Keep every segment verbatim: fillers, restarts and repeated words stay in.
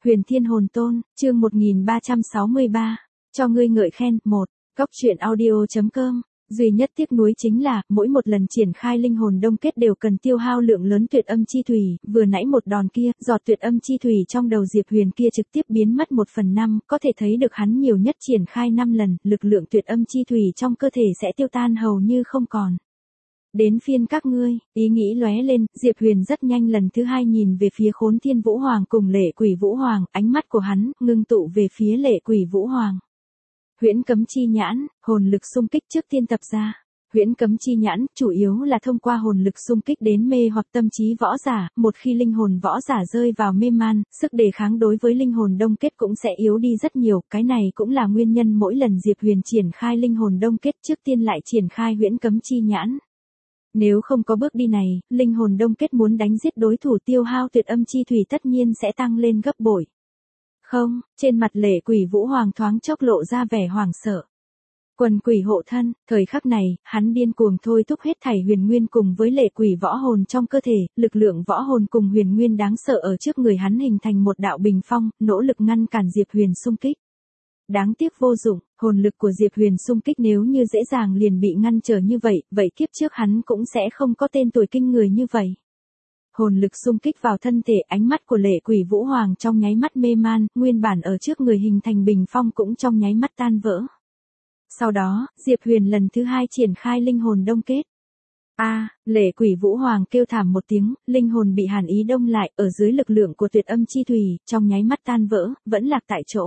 Huyền Thiên Hồn Tôn, chương một nghìn ba trăm sáu mươi ba, cho ngươi ngợi khen, một, góc truyện audio.com. Duy nhất tiếc nuối chính là, mỗi một lần triển khai linh hồn đông kết đều cần tiêu hao lượng lớn tuyệt âm chi thủy, vừa nãy một đòn kia, giọt tuyệt âm chi thủy trong đầu Diệp Huyền kia trực tiếp biến mất một phần năm, có thể thấy được hắn nhiều nhất triển khai năm lần, lực lượng tuyệt âm chi thủy trong cơ thể sẽ tiêu tan hầu như không còn. Đến phiên các ngươi, ý nghĩ lóe lên, Diệp Huyền rất nhanh lần thứ hai nhìn về phía Khốn Thiên Vũ Hoàng cùng Lệ Quỷ Vũ Hoàng, ánh mắt của hắn ngưng tụ về phía Lệ Quỷ Vũ Hoàng. Huyễn Cấm Chi Nhãn, hồn lực xung kích trước tiên tập ra. Huyễn Cấm Chi Nhãn chủ yếu là thông qua hồn lực xung kích đến mê hoặc tâm trí võ giả, một khi linh hồn võ giả rơi vào mê man, sức đề kháng đối với linh hồn đông kết cũng sẽ yếu đi rất nhiều, cái này cũng là nguyên nhân mỗi lần Diệp Huyền triển khai linh hồn đông kết trước tiên lại triển khai Huyễn Cấm Chi Nhãn. Nếu không có bước đi này, linh hồn đông kết muốn đánh giết đối thủ tiêu hao tuyệt âm chi thủy tất nhiên sẽ tăng lên gấp bội. Không, trên mặt Lệ Quỷ Vũ Hoàng thoáng chốc lộ ra vẻ hoảng sợ. Quần quỷ hộ thân, thời khắc này, hắn điên cuồng thôi thúc hết thảy huyền nguyên cùng với lệ quỷ võ hồn trong cơ thể, lực lượng võ hồn cùng huyền nguyên đáng sợ ở trước người hắn hình thành một đạo bình phong, nỗ lực ngăn cản Diệp Huyền xung kích. Đáng tiếc vô dụng, hồn lực của Diệp Huyền xung kích nếu như dễ dàng liền bị ngăn trở như vậy, vậy kiếp trước hắn cũng sẽ không có tên tuổi kinh người như vậy. Hồn lực xung kích vào thân thể, ánh mắt của Lệ Quỷ Vũ Hoàng trong nháy mắt mê man, nguyên bản ở trước người hình thành bình phong cũng trong nháy mắt tan vỡ. Sau đó, Diệp Huyền lần thứ hai triển khai linh hồn đông kết. A, à, Lệ Quỷ Vũ Hoàng kêu thảm một tiếng, linh hồn bị hàn ý đông lại, ở dưới lực lượng của tuyệt âm chi thủy, trong nháy mắt tan vỡ, vẫn lạc tại chỗ.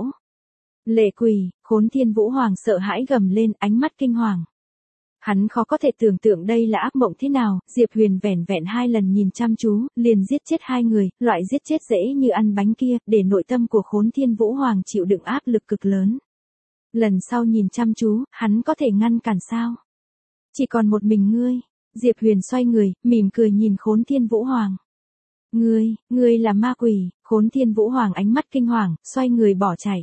Lệ Quỷ, Khốn Thiên Vũ Hoàng sợ hãi gầm lên, ánh mắt kinh hoàng. Hắn khó có thể tưởng tượng đây là ác mộng thế nào, Diệp Huyền vẻn vẹn hai lần nhìn chăm chú, liền giết chết hai người, loại giết chết dễ như ăn bánh kia, để nội tâm của Khốn Thiên Vũ Hoàng chịu đựng áp lực cực lớn. Lần sau nhìn chăm chú, hắn có thể ngăn cản sao? Chỉ còn một mình ngươi. Diệp Huyền xoay người, mỉm cười nhìn Khốn Thiên Vũ Hoàng. Ngươi, ngươi là ma quỷ, Khốn Thiên Vũ Hoàng ánh mắt kinh hoàng, xoay người bỏ chạy.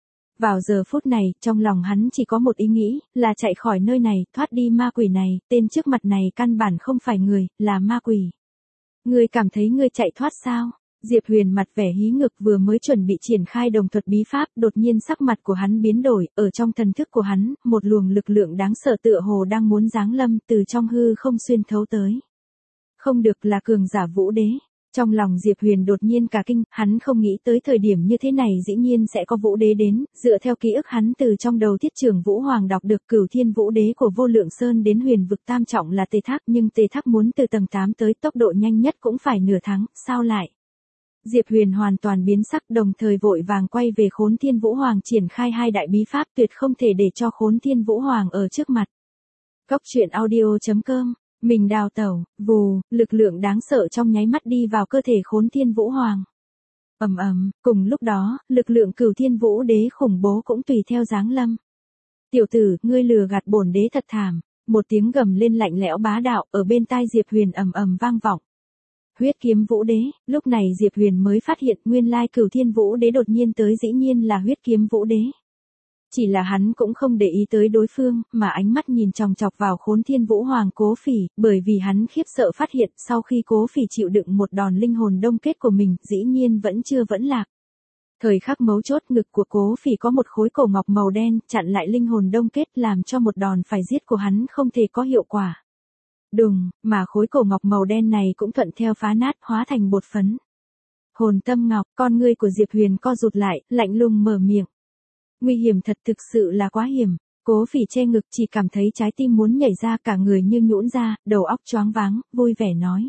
Vào giờ phút này, trong lòng hắn chỉ có một ý nghĩ, là chạy khỏi nơi này, thoát đi ma quỷ này, tên trước mặt này căn bản không phải người, là ma quỷ. Ngươi cảm thấy ngươi chạy thoát sao? Diệp Huyền mặt vẻ hí ngực vừa mới chuẩn bị triển khai đồng thuật bí pháp, đột nhiên sắc mặt của hắn biến đổi, ở trong thần thức của hắn, một luồng lực lượng đáng sợ tựa hồ đang muốn giáng lâm từ trong hư không xuyên thấu tới. Không được, là cường giả Vũ Đế. Trong lòng Diệp Huyền đột nhiên cả kinh, hắn không nghĩ tới thời điểm như thế này dĩ nhiên sẽ có Vũ Đế đến, dựa theo ký ức hắn từ trong đầu Thiết Trưởng Vũ Hoàng đọc được Cửu Thiên Vũ Đế của Vô Lượng Sơn đến Huyền vực tam trọng là Tề Thác, nhưng Tề Thác muốn từ tầng tám tới tốc độ nhanh nhất cũng phải nửa tháng, sao lại? Diệp Huyền hoàn toàn biến sắc, đồng thời vội vàng quay về Khốn Thiên Vũ Hoàng triển khai hai đại bí pháp, tuyệt không thể để cho Khốn Thiên Vũ Hoàng ở trước mặt. Góc truyện audio.com. Mình đào tẩu, vù, lực lượng đáng sợ trong nháy mắt đi vào cơ thể Khốn Thiên Vũ Hoàng. Ầm ầm, cùng lúc đó, lực lượng Cửu Thiên Vũ Đế khủng bố cũng tùy theo giáng lâm. Tiểu tử, ngươi lừa gạt bổn đế thật thảm. Một tiếng gầm lên lạnh lẽo bá đạo ở bên tai Diệp Huyền ầm ầm vang vọng. Huyết Kiếm Vũ Đế, lúc này Diệp Huyền mới phát hiện nguyên lai Cửu Thiên Vũ Đế đột nhiên tới dĩ nhiên là Huyết Kiếm Vũ Đế. Chỉ là hắn cũng không để ý tới đối phương, mà ánh mắt nhìn chòng chọc vào Khốn Thiên Vũ Hoàng Cố Phỉ, bởi vì hắn khiếp sợ phát hiện sau khi Cố Phỉ chịu đựng một đòn linh hồn đông kết của mình, dĩ nhiên vẫn chưa vẫn lạc. Thời khắc mấu chốt, ngực của Cố Phỉ có một khối cổ ngọc màu đen, chặn lại linh hồn đông kết làm cho một đòn phải giết của hắn không thể có hiệu quả. Đùng, mà khối cổ ngọc màu đen này cũng thuận theo phá nát, hóa thành bột phấn. Hồn Tâm Ngọc, con ngươi của Diệp Huyền co rụt lại, lạnh lùng mở miệng. Nguy hiểm thật, thực sự là quá hiểm. Cố Phỉ che ngực, chỉ cảm thấy trái tim muốn nhảy ra, cả người như nhũn ra, đầu óc choáng váng, vui vẻ nói.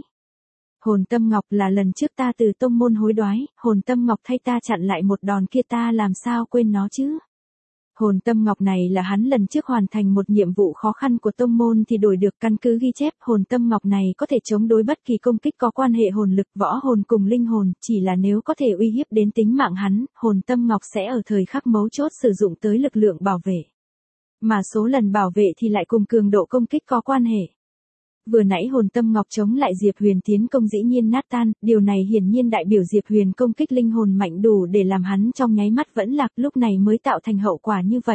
Hồn Tâm Ngọc là lần trước ta từ tông môn hối đoái, Hồn Tâm Ngọc thay ta chặn lại một đòn kia, ta làm sao quên nó chứ? Hồn Tâm Ngọc này là hắn lần trước hoàn thành một nhiệm vụ khó khăn của tông môn thì đổi được, căn cứ ghi chép Hồn Tâm Ngọc này có thể chống đối bất kỳ công kích có quan hệ hồn lực, võ hồn cùng linh hồn, chỉ là nếu có thể uy hiếp đến tính mạng hắn, Hồn Tâm Ngọc sẽ ở thời khắc mấu chốt sử dụng tới lực lượng bảo vệ. Mà số lần bảo vệ thì lại cùng cường độ công kích có quan hệ. Vừa nãy Hồn Tâm Ngọc chống lại Diệp Huyền tiến công dĩ nhiên nát tan, điều này hiển nhiên đại biểu Diệp Huyền công kích linh hồn mạnh đủ để làm hắn trong nháy mắt vẫn lạc, lúc này mới tạo thành hậu quả như vậy.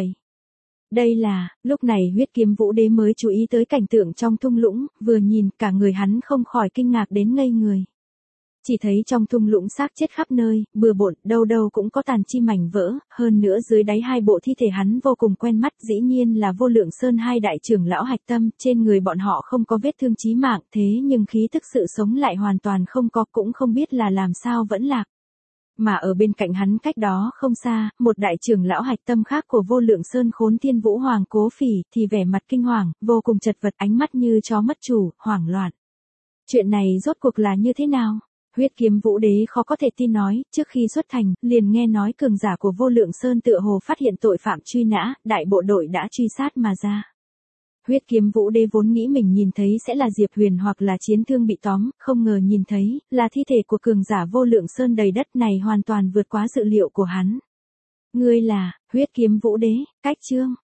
Đây là, lúc này Huyết Kiếm Vũ Đế mới chú ý tới cảnh tượng trong thung lũng, vừa nhìn cả người hắn không khỏi kinh ngạc đến ngây người. Chỉ thấy trong thung lũng xác chết khắp nơi, bừa bộn, đâu đâu cũng có tàn chi mảnh vỡ, hơn nữa dưới đáy hai bộ thi thể hắn vô cùng quen mắt, dĩ nhiên là Vô Lượng Sơn hai đại trưởng lão hạch tâm, trên người bọn họ không có vết thương chí mạng, thế nhưng khí tức sự sống lại hoàn toàn không có, cũng không biết là làm sao vẫn lạc. Mà ở bên cạnh hắn cách đó không xa, một đại trưởng lão hạch tâm khác của Vô Lượng Sơn Khốn Thiên Vũ Hoàng Cố Phỉ thì vẻ mặt kinh hoàng, vô cùng chật vật, ánh mắt như chó mất chủ, hoảng loạn. Chuyện này rốt cuộc là như thế nào? Huyết Kiếm Vũ Đế khó có thể tin nói, trước khi xuất thành, liền nghe nói cường giả của Vô Lượng Sơn tựa hồ phát hiện tội phạm truy nã, đại bộ đội đã truy sát mà ra. Huyết Kiếm Vũ Đế vốn nghĩ mình nhìn thấy sẽ là Diệp Huyền hoặc là Chiến Thương bị tóm, không ngờ nhìn thấy, là thi thể của cường giả Vô Lượng Sơn đầy đất, này hoàn toàn vượt quá dự liệu của hắn. Ngươi là, Huyết Kiếm Vũ Đế, cách chương.